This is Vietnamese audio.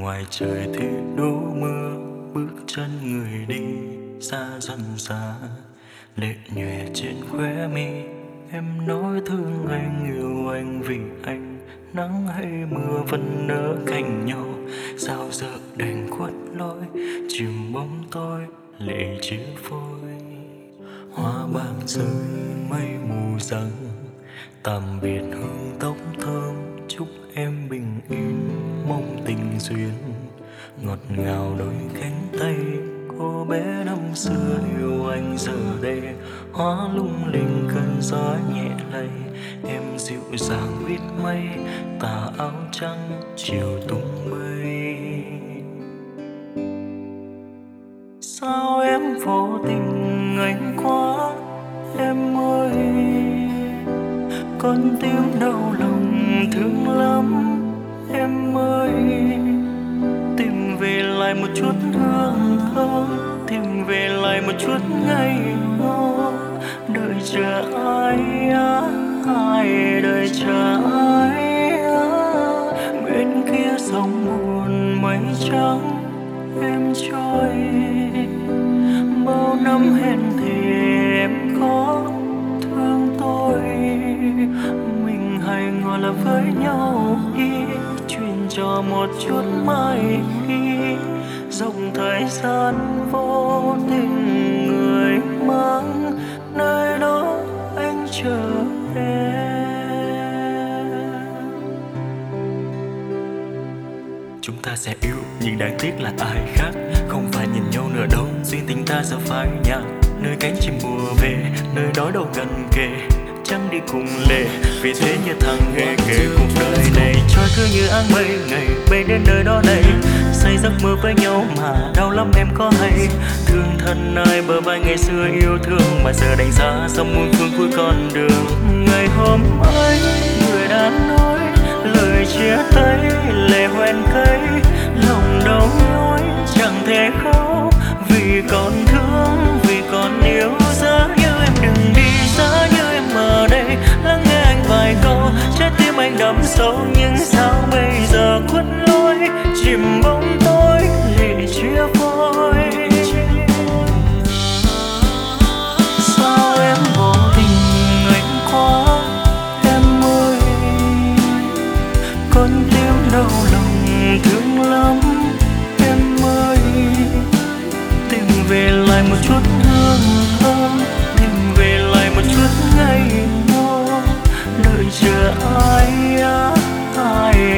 ngoài trời thì đổ mưa, bước chân người đi xa dần xa, lệ nhòe trên khóe mi. Em nói thương anh, yêu anh vì anh, nắng hay mưa vẫn nở cạnh nhau. Sao giờ đành khuất lối, chìm bóng tôi lệ chia phôi. Hoa bàng rơi mây mù rằng, tạm biệt hương tóc thơm. Chúc em bình yên, mong tình duyên ngọt ngào đôi cánh tay. Cô bé năm xưa yêu anh giờ đây hóa lung linh cơn gió nhẹ lay. Em dịu dàng biết mây, tà áo trắng chiều tung mây. Sao em vô tình anh quá em ơi, con tim đau lòng thương lắm em ơi. Tìm về lại một chút hương thơm, tìm về lại một chút ngày ngô. Đợi chờ ai ai đợi chờ ai bên kia sông buồn mây trắng em trôi. Bao năm hẹn thề em có thương tôi, mình hay ngỏ là với nhau đi, truyền cho một chút mai khi dòng thời gian vô tình người mang nơi đó anh chờ em. Chúng ta sẽ yêu nhưng đáng tiếc là ai khác, không phải nhìn nhau nữa đâu, duyên tình ta giờ phai nhạt. Nơi cánh chim mùa về, nơi đó đâu gần kề, chẳng đi cùng lệ. Vì thế như thằng hề kể cuộc đời này trôi cứ như áng mây, ngày bay đến nơi đó đây, say giấc mơ với nhau mà đau lắm em có hay. Thương thân ai bờ vai ngày xưa yêu thương, mà giờ đành xa sông muôn phương cuối con đường. Ngày hôm ấy người đã nói lời chia tay, lệ hoen cây lòng đau nhói chẳng thể khóc. Vì còn thương, vì còn yêu, giá như em đừng đi, giá như em ở đây lắng nghe anh vài câu. Trái tim anh đắm sâu nhưng sao bây giờ khuất lối, chìm bóng tối lệ chia phôi. Sao em vô tình anh quá em ơi, con tim đau lòng thương lắm em ơi. Tìm về lại một chút hương thơm, tìm về lại một chút ngày ngô. Đợi chờ ai ai